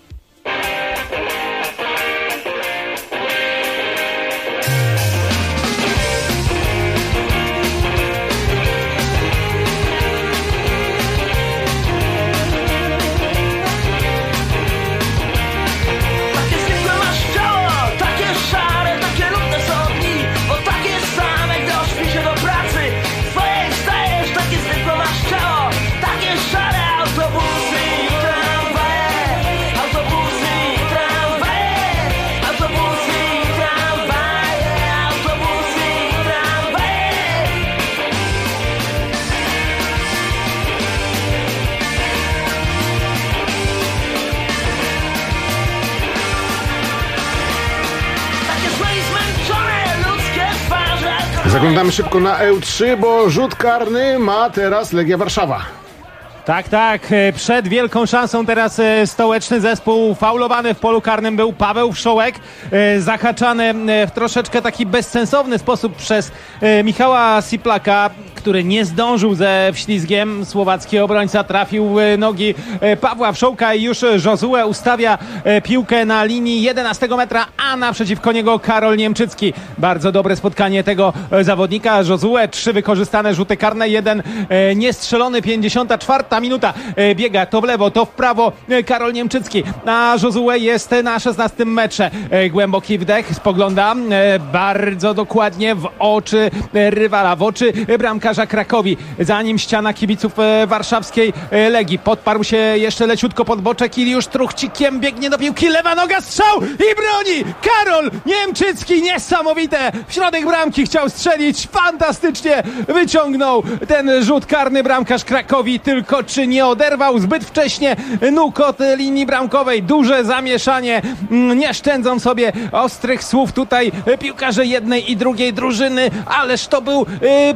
Zaglądamy szybko na EU3, bo rzut karny ma teraz Legia Warszawa. Tak, przed wielką szansą teraz stołeczny zespół. Faulowany w polu karnym był Paweł Wszołek, zahaczany w troszeczkę taki bezsensowny sposób przez Michała Siplaka, który nie zdążył ze wślizgiem. Słowacki obrońca trafił w nogi Pawła Wszołka i już Josue ustawia piłkę na linii 11 metra, a naprzeciwko niego Karol Niemczycki. Bardzo dobre spotkanie tego zawodnika. Josue, 3 wykorzystane rzuty karne, 1 niestrzelony, 54 minuta. Biega to w lewo, to w prawo Karol Niemczycki, a Josue jest na 16 metrze. Głęboki wdech, spogląda bardzo dokładnie w oczy rywala, w oczy bramkarza Krakowi. Za nim ściana kibiców warszawskiej Legii. Podparł się jeszcze leciutko pod boczek i już truchcikiem biegnie do piłki. Lewa noga, strzał i broni! Karol Niemczycki, niesamowite! W środek bramki chciał strzelić, fantastycznie wyciągnął ten rzut karny bramkarz Krakowi, tylko czy nie oderwał zbyt wcześnie nóg od linii bramkowej? Duże zamieszanie, nie szczędzą sobie ostrych słów tutaj piłkarze jednej i drugiej drużyny, ależ to był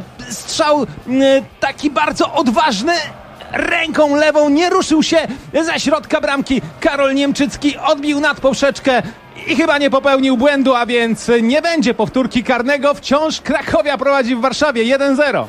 strzał taki bardzo odważny. Ręką lewą nie ruszył się za środka bramki. Karol Niemczycki odbił nad poprzeczkę i chyba nie popełnił błędu, a więc nie będzie powtórki karnego. Wciąż Krakowia prowadzi w Warszawie 1-0.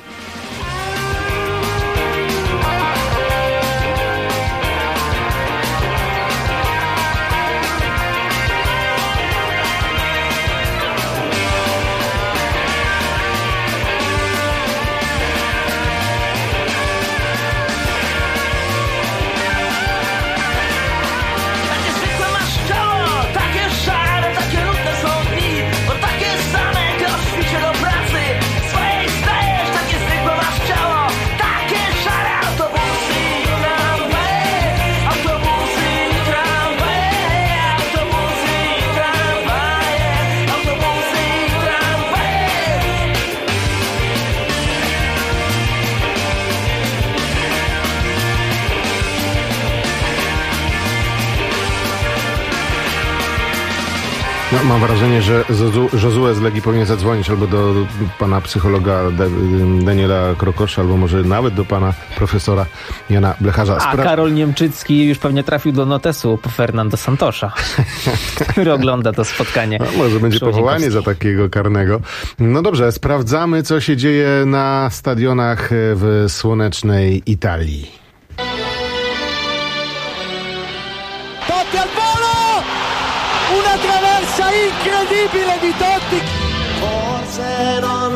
Takie same, jak o świcie do pracy. Swojej stajesz, takie No, mam wrażenie, że Josue z Legii powinien zadzwonić albo do pana psychologa Daniela Krokosza, albo może nawet do pana profesora Jana Blecharza. A Karol Niemczycki już pewnie trafił do notesu Fernando Santosza, który ogląda to spotkanie. No, może będzie powołanie za takiego karnego. No dobrze, sprawdzamy, co się dzieje na stadionach w słonecznej Italii. Totti al volo! Una traversa incredibile di Totti! Forse non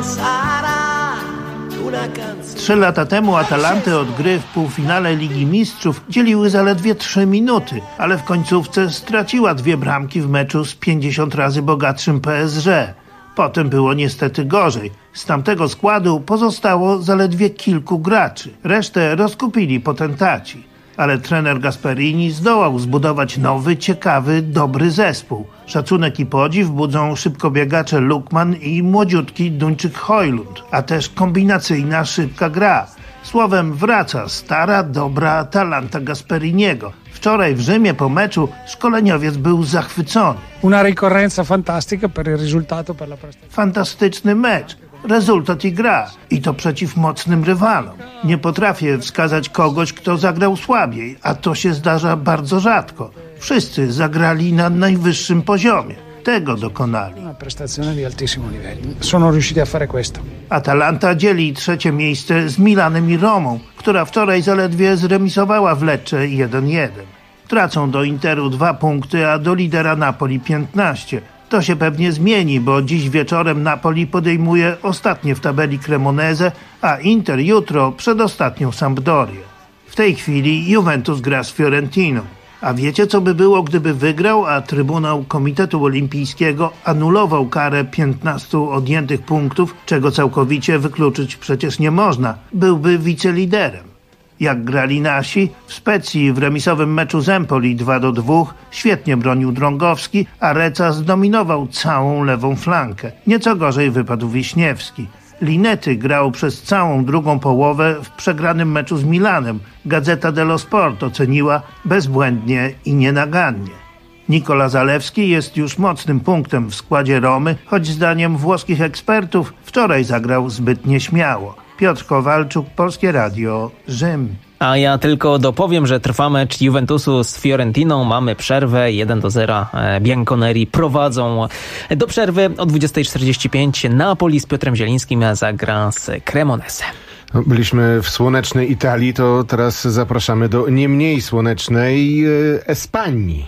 sarà una canzone. 3 lata temu Atalantę od gry w półfinale Ligi Mistrzów dzieliły zaledwie 3 minuty, ale w końcówce straciła 2 bramki w meczu z 50 razy bogatszym PSG. Potem było niestety gorzej. Z tamtego składu pozostało zaledwie kilku graczy. Resztę rozkupili potentaci. Ale trener Gasperini zdołał zbudować nowy, ciekawy, dobry zespół. Szacunek i podziw budzą szybkobiegacze Lukman i młodziutki Duńczyk Højlund, a też kombinacyjna, szybka gra. Słowem, wraca stara, dobra Atalanta Gasperiniego. Wczoraj w Rzymie po meczu szkoleniowiec był zachwycony. Una ricorrenza fantastica per il risultato, per la prestazione. Fantastyczny mecz. Rezultat i gra. I to przeciw mocnym rywalom. Nie potrafię wskazać kogoś, kto zagrał słabiej, a to się zdarza bardzo rzadko. Wszyscy zagrali na najwyższym poziomie. Tego dokonali. Una prestazione di altissimo livello. Sono riusciti a fare questo. Atalanta dzieli 3. miejsce z Milanem i Romą, która wczoraj zaledwie zremisowała w Lecce 1-1. Tracą do Interu 2 punkty, a do lidera Napoli 15. To się pewnie zmieni, bo dziś wieczorem Napoli podejmuje ostatnie w tabeli Cremonese, a Inter jutro przedostatnią Sampdorię. W tej chwili Juventus gra z Fiorentiną. A wiecie, co by było, gdyby wygrał, a Trybunał Komitetu Olimpijskiego anulował karę 15 odjętych punktów, czego całkowicie wykluczyć przecież nie można. Byłby wiceliderem. Jak grali nasi, w Specji w remisowym meczu z Empoli 2-2 świetnie bronił Drągowski, a Reca zdominował całą lewą flankę. Nieco gorzej wypadł Wiśniewski. Linetti grał przez całą drugą połowę w przegranym meczu z Milanem. Gazeta dello Sport oceniła bezbłędnie i nienagannie. Nikola Zalewski jest już mocnym punktem w składzie Romy, choć zdaniem włoskich ekspertów wczoraj zagrał zbyt nieśmiało. Piotr Kowalczuk, Polskie Radio, Rzym. A ja tylko dopowiem, że trwa mecz Juventusu z Fiorentiną. Mamy przerwę 1-0. Bianconeri prowadzą. Do przerwy o 20:45 Napoli z Piotrem Zielińskim zagra z Cremonese. Byliśmy w słonecznej Italii, to teraz zapraszamy do nie mniej słonecznej Espanii.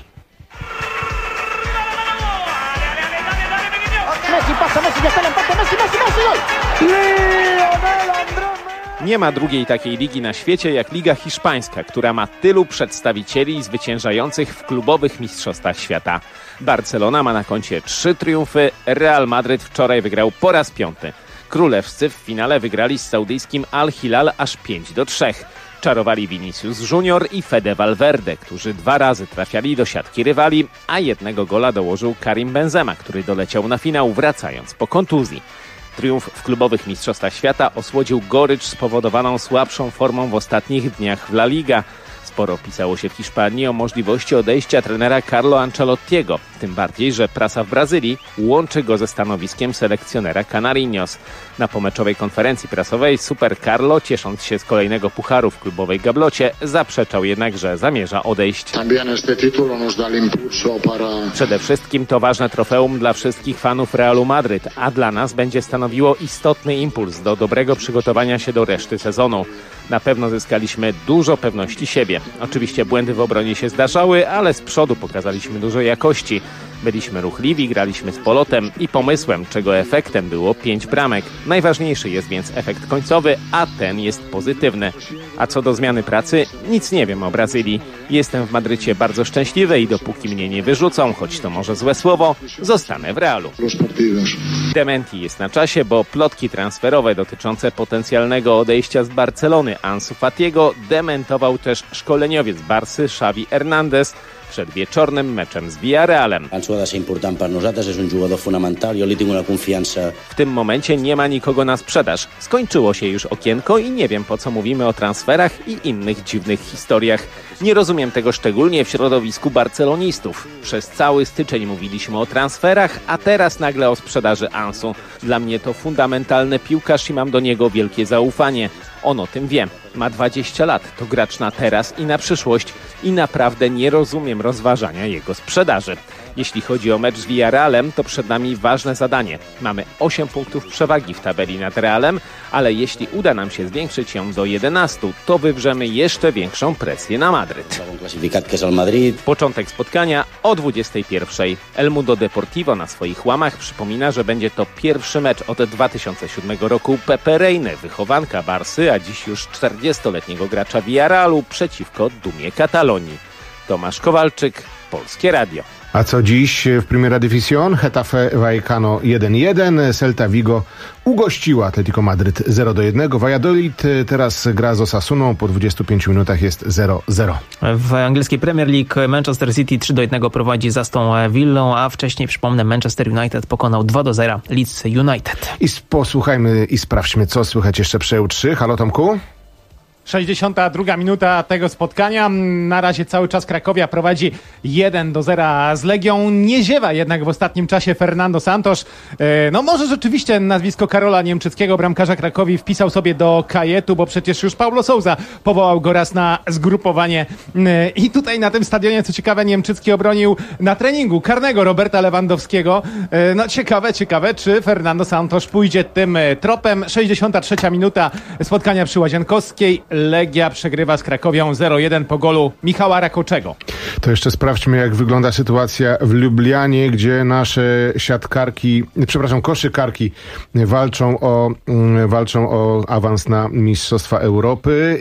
Nie ma drugiej takiej ligi na świecie jak Liga Hiszpańska, która ma tylu przedstawicieli zwyciężających w klubowych mistrzostwach świata. Barcelona ma na koncie 3 triumfy, Real Madryt wczoraj wygrał po raz 5. Królewscy w finale wygrali z saudyjskim Al Hilal aż 5-3. Czarowali Vinicius Junior i Fede Valverde, którzy 2 razy trafiali do siatki rywali, a 1 gola dołożył Karim Benzema, który doleciał na finał wracając po kontuzji. Triumf w klubowych mistrzostwach świata osłodził gorycz spowodowaną słabszą formą w ostatnich dniach w La Liga. Sporo pisało się w Hiszpanii o możliwości odejścia trenera Carlo Ancelottiego, tym bardziej, że prasa w Brazylii łączy go ze stanowiskiem selekcjonera Canarinhos. Na pomeczowej konferencji prasowej Super Carlo, ciesząc się z kolejnego pucharu w klubowej gablocie, zaprzeczał jednak, że zamierza odejść. Przede wszystkim to ważne trofeum dla wszystkich fanów Realu Madryt, a dla nas będzie stanowiło istotny impuls do dobrego przygotowania się do reszty sezonu. Na pewno zyskaliśmy dużo pewności siebie. Oczywiście błędy w obronie się zdarzały, ale z przodu pokazaliśmy dużo jakości. Byliśmy ruchliwi, graliśmy z polotem i pomysłem, czego efektem było 5 bramek. Najważniejszy jest więc efekt końcowy, a ten jest pozytywny. A co do zmiany pracy, nic nie wiem o Brazylii. Jestem w Madrycie bardzo szczęśliwy i dopóki mnie nie wyrzucą, choć to może złe słowo, zostanę w Realu. Dementi jest na czasie, bo plotki transferowe dotyczące potencjalnego odejścia z Barcelony Ansu Fatiego dementował też szkoleniowiec Barsy Xavi Hernández przed wieczornym meczem z Villarrealem. W tym momencie nie ma nikogo na sprzedaż. Skończyło się już okienko i nie wiem, po co mówimy o transferach i innych dziwnych historiach. Nie rozumiem tego szczególnie w środowisku barcelonistów. Przez cały styczeń mówiliśmy o transferach, a teraz nagle o sprzedaży Ansu. Dla mnie to fundamentalny piłkarz i mam do niego wielkie zaufanie. On o tym wie. Ma 20 lat, to gracz na teraz i na przyszłość i naprawdę nie rozumiem rozważania jego sprzedaży. Jeśli chodzi o mecz z Villarrealem, to przed nami ważne zadanie. Mamy 8 punktów przewagi w tabeli nad Realem, ale jeśli uda nam się zwiększyć ją do 11, to wywrzemy jeszcze większą presję na Madryt. Początek spotkania o 21:00. El Mundo Deportivo na swoich łamach przypomina, że będzie to pierwszy mecz od 2007 roku Pepe Reiny, wychowanka Barsy, a dziś już 40-letniego gracza Villarrealu przeciwko dumie Katalonii. Tomasz Kowalczyk, Polskie Radio. A co dziś w Primera División? Getafe Vallecano 1-1, Celta Vigo ugościła Atletico Madryt 0-1. Valladolid teraz gra z Osasuną, po 25 minutach jest 0-0. W angielskiej Premier League Manchester City 3-1 prowadzi z Aston Villą, a wcześniej, przypomnę, Manchester United pokonał 2-0 Leeds United. I posłuchajmy i sprawdźmy, co słychać jeszcze przy EU3. Halo Tomku? 62 minuta tego spotkania. Na razie cały czas Krakowia prowadzi 1-0 z Legią. Nie ziewa jednak w ostatnim czasie Fernando Santos. No może rzeczywiście nazwisko Karola Niemczyckiego, bramkarza Krakowi, wpisał sobie do kajetu, bo przecież już Paulo Sousa powołał go raz na zgrupowanie. I tutaj na tym stadionie, co ciekawe, Niemczycki obronił na treningu karnego Roberta Lewandowskiego. No ciekawe, czy Fernando Santos pójdzie tym tropem. 63 minuta spotkania przy Łazienkowskiej. Legia przegrywa z Krakowią 0-1 po golu Michała Rakoczego. To jeszcze sprawdźmy, jak wygląda sytuacja w Lublianie, gdzie nasze koszykarki walczą o awans na Mistrzostwa Europy.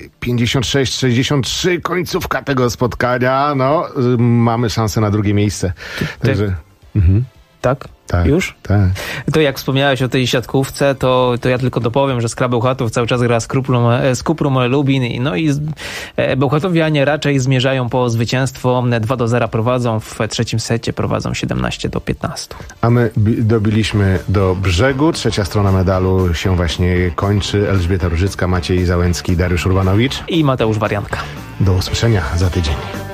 56-63, końcówka tego spotkania. No, mamy szansę na drugie miejsce. Także... Tak? Tak, już? Tak. To jak wspomniałeś o tej siatkówce, to ja tylko dopowiem, że Skra Bełchatów cały czas gra z Kuprum Lubin. No i Bełchatowianie raczej zmierzają po zwycięstwo. 2-0 prowadzą, w trzecim secie prowadzą 17-15. A my dobiliśmy do brzegu. Trzecia strona medalu się właśnie kończy. Elżbieta Różycka, Maciej Załęcki, Dariusz Urbanowicz i Mateusz Wariantka. Do usłyszenia za tydzień.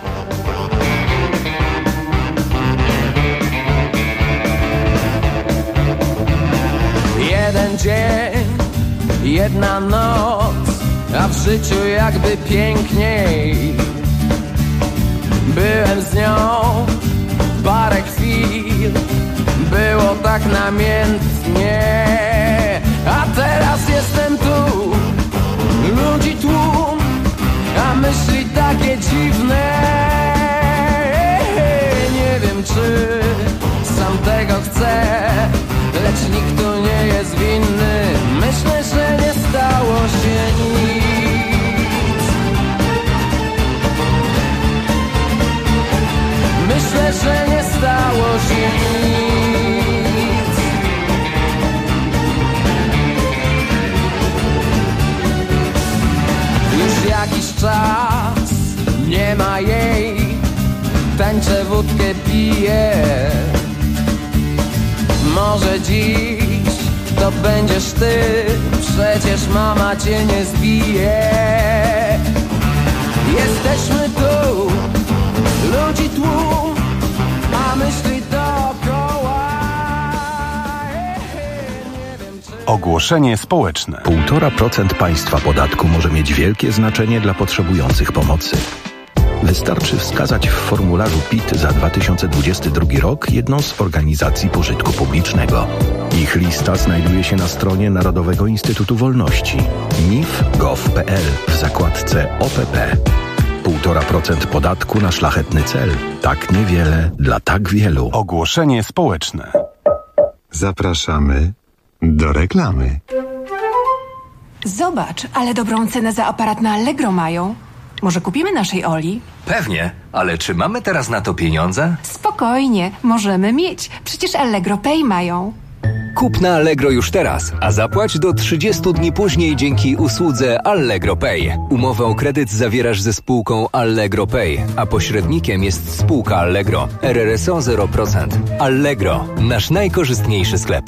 Jeden dzień, jedna noc, a w życiu jakby piękniej. Byłem z nią parę chwil, było tak namiętnie. A teraz jestem tu, ludzi tłum, a myśli takie dziwne. Nie wiem, czy sam tego chcę, lecz nikt tu nie jest winny. Myślę, że nie stało się nic. Myślę, że nie stało się nic. Już jakiś czas nie ma jej, tańczę, wódkę piję. Może dziś to będziesz ty, przecież mama cię nie zbije. Jesteśmy tu, ludzi tłum, a myśli dookoła. Ogłoszenie społeczne. 1,5% państwa podatku może mieć wielkie znaczenie dla potrzebujących pomocy. Wystarczy wskazać w formularzu PIT za 2022 rok jedną z organizacji pożytku publicznego. Ich lista znajduje się na stronie Narodowego Instytutu Wolności mif.gov.pl w zakładce OPP. 1,5% podatku na szlachetny cel. Tak niewiele dla tak wielu. Ogłoszenie społeczne. Zapraszamy do reklamy. Zobacz, ale dobrą cenę za aparat na Allegro mają. Może kupimy naszej Oli? Pewnie, ale czy mamy teraz na to pieniądze? Spokojnie, możemy mieć. Przecież Allegro Pay mają. Kup na Allegro już teraz, a zapłać do 30 dni później dzięki usłudze Allegro Pay. Umowę o kredyt zawierasz ze spółką Allegro Pay, a pośrednikiem jest spółka Allegro. RRSO 0%. Allegro, nasz najkorzystniejszy sklep.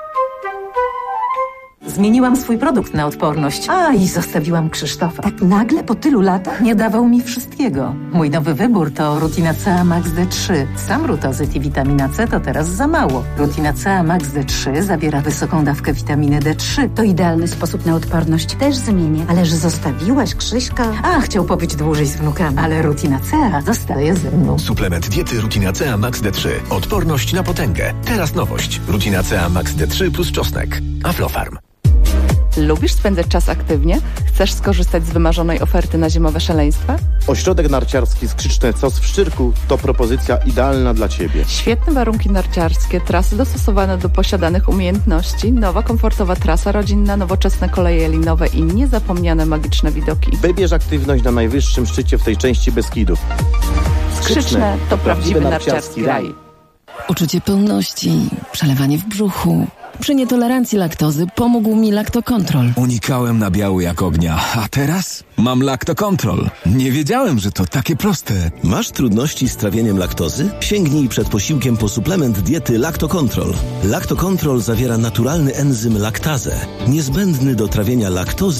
Zmieniłam swój produkt na odporność. I zostawiłam Krzysztofa. Tak nagle po tylu latach nie dawał mi wszystkiego. Mój nowy wybór to Rutina CA Max D3. Sam rutozyt i witamina C to teraz za mało. Rutina CA Max D3 zawiera wysoką dawkę witaminy D3. To idealny sposób na odporność. Też zmienię. Ale że zostawiłaś Krzyśka? Chciał pobyć dłużej z wnukami. Ale Rutina CA zostaje ze mną. Suplement diety Rutina CA Max D3. Odporność na potęgę. Teraz nowość. Rutina CA Max D3 plus czosnek. Aflofarm. Lubisz spędzać czas aktywnie? Chcesz skorzystać z wymarzonej oferty na zimowe szaleństwa? Ośrodek narciarski Skrzyczne Cos w Szczyrku to propozycja idealna dla Ciebie. Świetne warunki narciarskie, trasy dostosowane do posiadanych umiejętności, nowa komfortowa trasa rodzinna, nowoczesne koleje linowe i niezapomniane magiczne widoki. Wybierz aktywność na najwyższym szczycie w tej części Beskidów. Skrzyczne to prawdziwy narciarski raj. Uczucie pełności, przelewanie w brzuchu. Przy nietolerancji laktozy pomógł mi Lactocontrol. Unikałem nabiału jak ognia, a teraz mam Lactocontrol. Nie wiedziałem, że to takie proste. Masz trudności z trawieniem laktozy? Sięgnij przed posiłkiem po suplement diety Lactocontrol. Lactocontrol zawiera naturalny enzym laktazę, niezbędny do trawienia laktozy